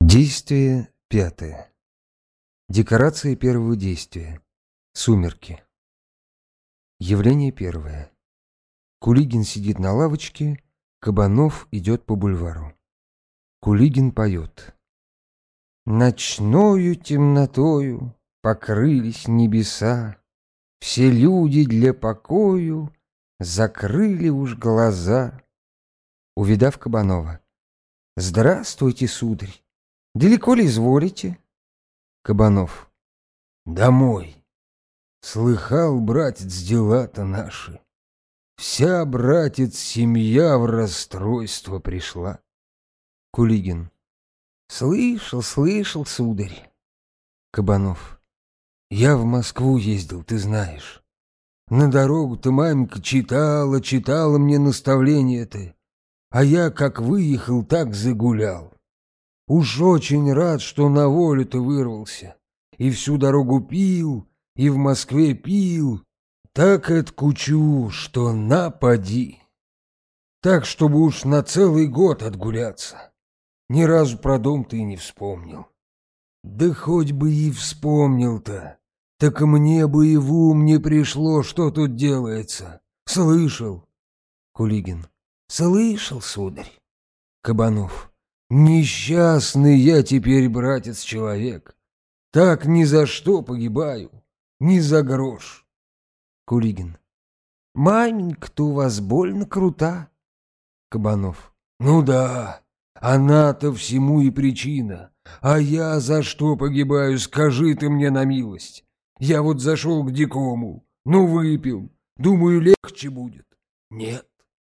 Действие пятое. Декорация первого действия. Сумерки. Явление первое. Кулигин сидит на лавочке, Кабанов идет по бульвару. Кулигин поет. Ночною темнотою покрылись небеса, все люди для покою закрыли уж глаза. Увидав Кабанова. Здравствуйте, сударь. Далеко ли изволите? Кабанов. Домой. Слыхал, братец, дела-то наши. Вся, братец, семья в расстройство пришла. Кулигин. Слышал, сударь. Кабанов. Я в Москву ездил, ты знаешь. На дорогу-то маменька читала мне наставления-то. А я как выехал, так загулял. Уж очень рад, что на волю-то вырвался. И всю дорогу пил, и в Москве пил. Так это кучу, что напади. Так, чтобы уж на целый год отгуляться. Ни разу про дом ты не вспомнил. Да хоть бы и вспомнил-то, так мне бы и в ум не пришло, что тут делается. Слышал? Кулигин. Слышал, сударь. Кабанов. Несчастный я теперь, братец, человек. Так ни за что погибаю, ни за грош. Кулигин. Маменька-то у вас больно крута. Кабанов. Ну да, она-то всему и причина. А я за что погибаю, скажи ты мне на милость. Я вот зашел к дикому, выпил, думаю, легче будет. Нет,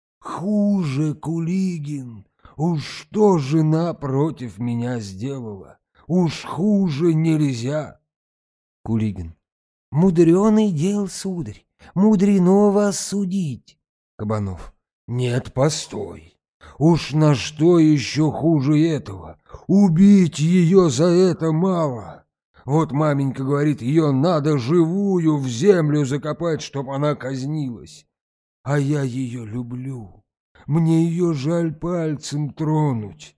хуже, Кулигин. Уж что жена против меня сделала? Уж хуже нельзя. Кулигин. Мудреный дел, сударь. Мудрено вас судить. Кабанов. Нет, постой. Уж на что еще хуже этого? Убить ее за это мало. Вот маменька говорит, ее надо живую в землю закопать, чтоб она казнилась. А я ее люблю. Мне ее жаль пальцем тронуть.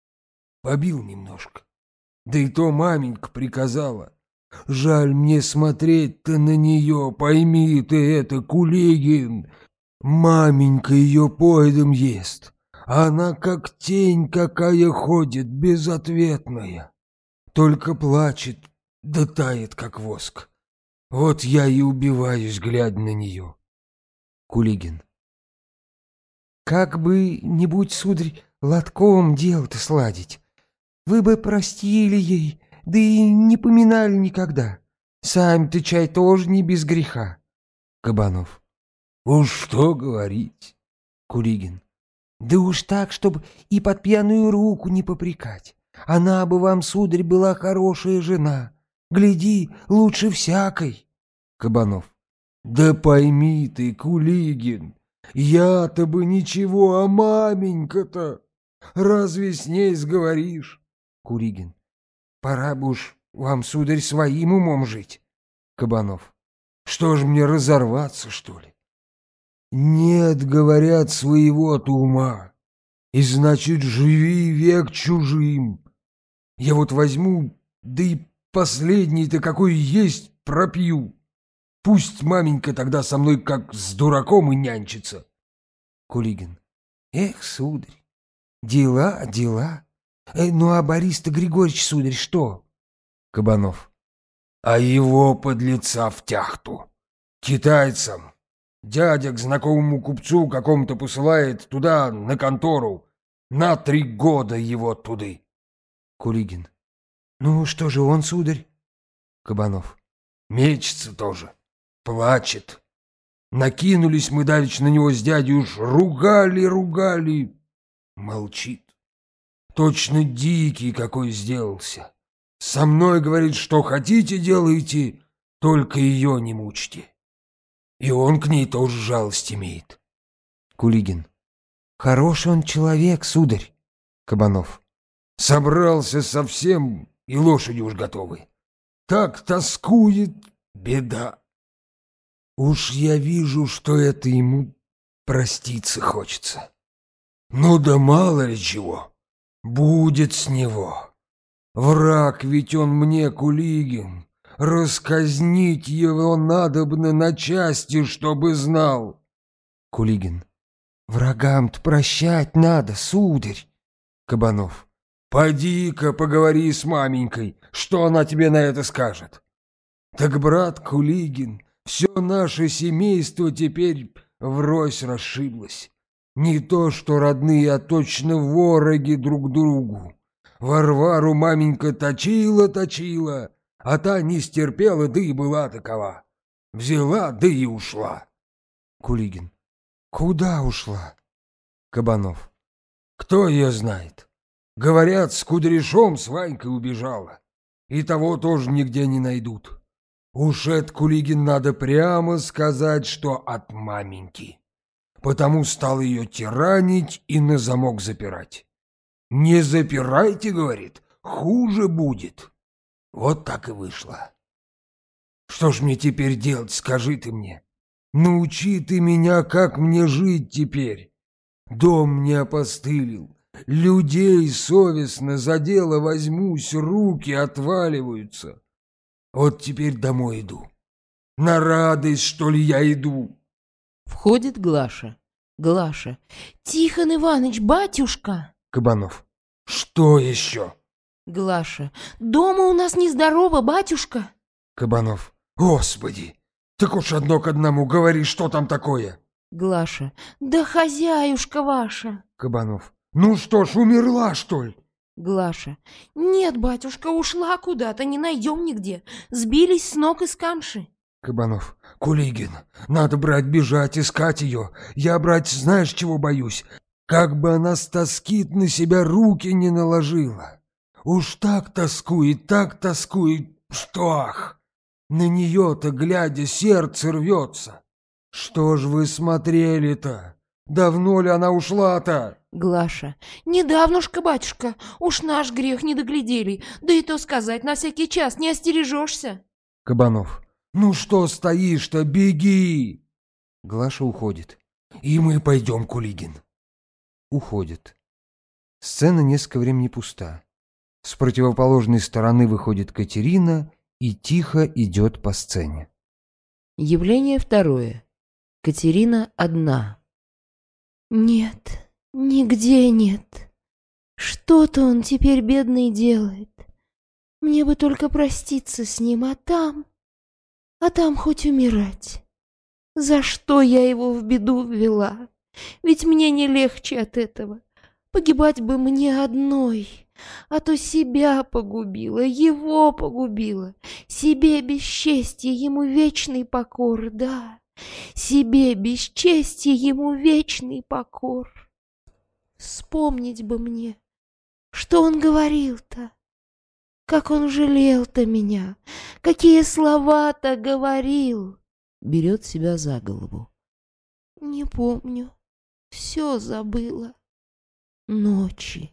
Побил немножко. Да и то маменька приказала. Жаль мне смотреть-то на нее, пойми ты это, Кулигин. Маменька ее поедом ест. Она как тень какая ходит, безответная. Только плачет, да тает, как воск. Вот я и убиваюсь, глядя на нее. Кулигин. Как бы-нибудь, сударь, лотком дело-то сладить. Вы бы простили ей, да и не поминали никогда. Сами-то, чай, тоже не без греха. Кабанов. Уж что говорить. Кулигин. Да уж так, чтобы и под пьяную руку не попрекать. Она бы вам, сударь, была хорошая жена. Гляди, лучше всякой. Кабанов. Да пойми ты, Кулигин, я-то бы ничего, а маменька-то. Разве с ней сговоришь? Кулигин. Пора бы уж вам, сударь, своим умом жить. Кабанов. Что ж мне, разорваться, что ли? Нет, говорят, своего-то ума. И значит, живи век чужим. Я вот возьму, да и последний-то какой есть пропью. Пусть маменька тогда со мной как с дураком и нянчится. Кулигин. Эх, сударь, дела. Ну а Борис-то Григорьевич, сударь, что? Кабанов. А его подлеца в тяхту. Китайцам. Дядя к знакомому купцу какому-то посылает туда, на контору. На 3 года его туды. Кулигин. Ну что же он, сударь? Кабанов. Мечется тоже. Плачет. Накинулись мы давеча на него с дядей, уж ругали. Молчит. Точно дикий какой сделался. Со мной, говорит, что хотите делайте, только ее не мучьте. И он к ней тоже жалость имеет. Кулигин. Хороший он человек, сударь. Кабанов. Собрался совсем, и лошади уж готовы. Так тоскует, беда. Уж я вижу, что это ему проститься хочется. Ну да мало ли чего. Будет с него. Враг ведь он мне, Кулигин. Расказнить его надобно на части, чтобы знал. Кулигин. Врагам-то прощать надо, сударь. Кабанов. Поди-ка поговори с маменькой, что она тебе на это скажет. Так, брат Кулигин, все наше семейство теперь врозь расшиблось. Не то что родные, а точно вороги друг другу. Варвару маменька точила, а та не стерпела, да и была такова. Взяла, да и ушла. Кулигин. Куда ушла? Кабанов. Кто ее знает? Говорят, с Кудряшом с Ванькой убежала. И того тоже нигде не найдут. Уж это, Кулигин, надо прямо сказать, что от маменьки. Потому стал ее тиранить и на замок запирать. «Не запирайте, — говорит, — хуже будет». Вот так и вышло. Что ж мне теперь делать, скажи ты мне? Научи ты меня, как мне жить теперь. Дом мне опостылил, людей совестно за дело возьмусь, руки отваливаются. Вот теперь домой иду. На радость, что ли, я иду? Входит Глаша. Глаша. Тихон Иваныч, батюшка. Кабанов. Что еще? Глаша. Дома у нас нездорово, батюшка. Кабанов. Господи, так уж одно к одному говори, что там такое. Глаша. Да хозяюшка ваша. Кабанов. Ну что ж, умерла, что ли? Глаша. Нет, батюшка, ушла куда-то, не найдем нигде. Сбились с ног и с камши. Кабанов. Кулигин, надо, брать, бежать, искать ее. Я, брать, знаешь, чего боюсь? Как бы она с тоски на себя руки не наложила. Уж так тоскует, что ах! На нее-то, глядя, сердце рвется. Что ж вы смотрели-то? Давно ли она ушла-то? Глаша. Недавнушка, батюшка, уж наш грех не доглядели. Да и то сказать, на всякий час не остережешься. Кабанов. Ну что стоишь-то, беги! Глаша уходит. И мы пойдем, Кулигин. Уходит. Сцена несколько времени пуста. С противоположной стороны выходит Катерина и тихо идет по сцене. Явление второе. Катерина одна. Нет, нигде нет. Что-то он теперь, бедный, делает. Мне бы только проститься с ним, а там хоть умирать. За что я его в беду ввела? Ведь мне не легче от этого. Погибать бы мне одной, а то себя погубила, его погубила. Себе бесчестье, ему вечный покор, да. Себе бесчестье, ему вечный покор. Вспомнить бы мне, что он говорил-то. Как он жалел-то меня, какие слова-то говорил. Берет себя за голову. Не помню, все забыла. Ночи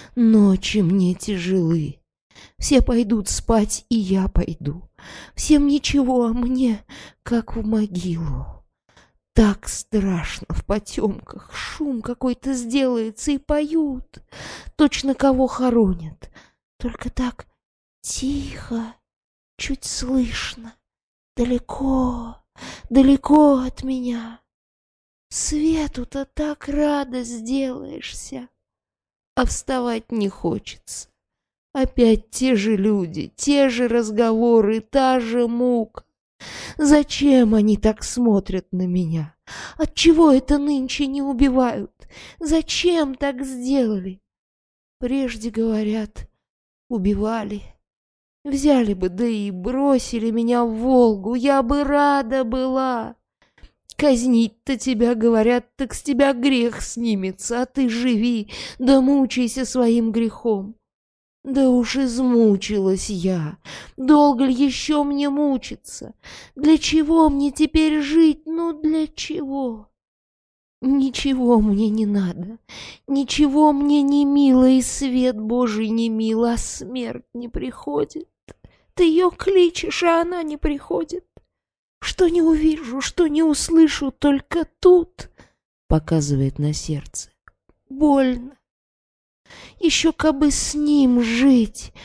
мне тяжелы. Все пойдут спать, и я пойду. Всем ничего, а мне как в могилу. Так страшно в потемках, шум какой-то сделается, и поют. Точно кого хоронят. Только так тихо, чуть слышно, далеко, далеко от меня. Свету-то так рада сделаешься, а вставать не хочется. Опять те же люди, те же разговоры, та же мука. Зачем они так смотрят на меня? Отчего это нынче не убивают? Зачем так сделали? Прежде, говорят, убивали. Взяли бы, да и бросили меня в Волгу, я бы рада была. Казнить-то тебя, говорят, так с тебя грех снимется, а ты живи, да мучайся своим грехом. Да уж измучилась я. Долго ли еще мне мучиться? Для чего мне теперь жить? Ну, для чего? Ничего мне не надо. Ничего мне не мило, и свет Божий не мил, а смерть не приходит. Ты ее кличешь, а она не приходит. Что не увижу, что не услышу, только тут, показывает на сердце. Больно. Еще кабы с ним жить,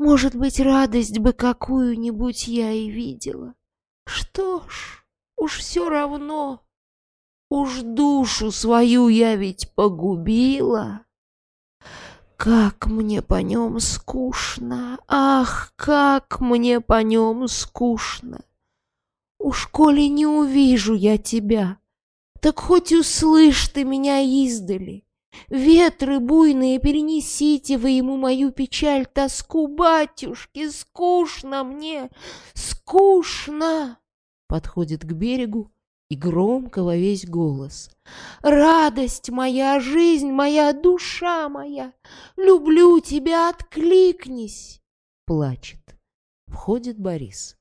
Может быть, радость бы какую-нибудь я и видела. Что ж, уж все равно. Уж душу свою я ведь погубила. Как мне по нем скучно, ах, как мне по нем скучно. Уж коли не увижу я тебя, так хоть услышь ты меня издали. Ветры буйные, перенесите вы ему мою печаль, тоску, батюшки, скучно мне, скучно. Подходит к берегу и громко во весь голос. Радость моя, жизнь моя, душа моя, люблю тебя, откликнись. Плачет. Входит Борис.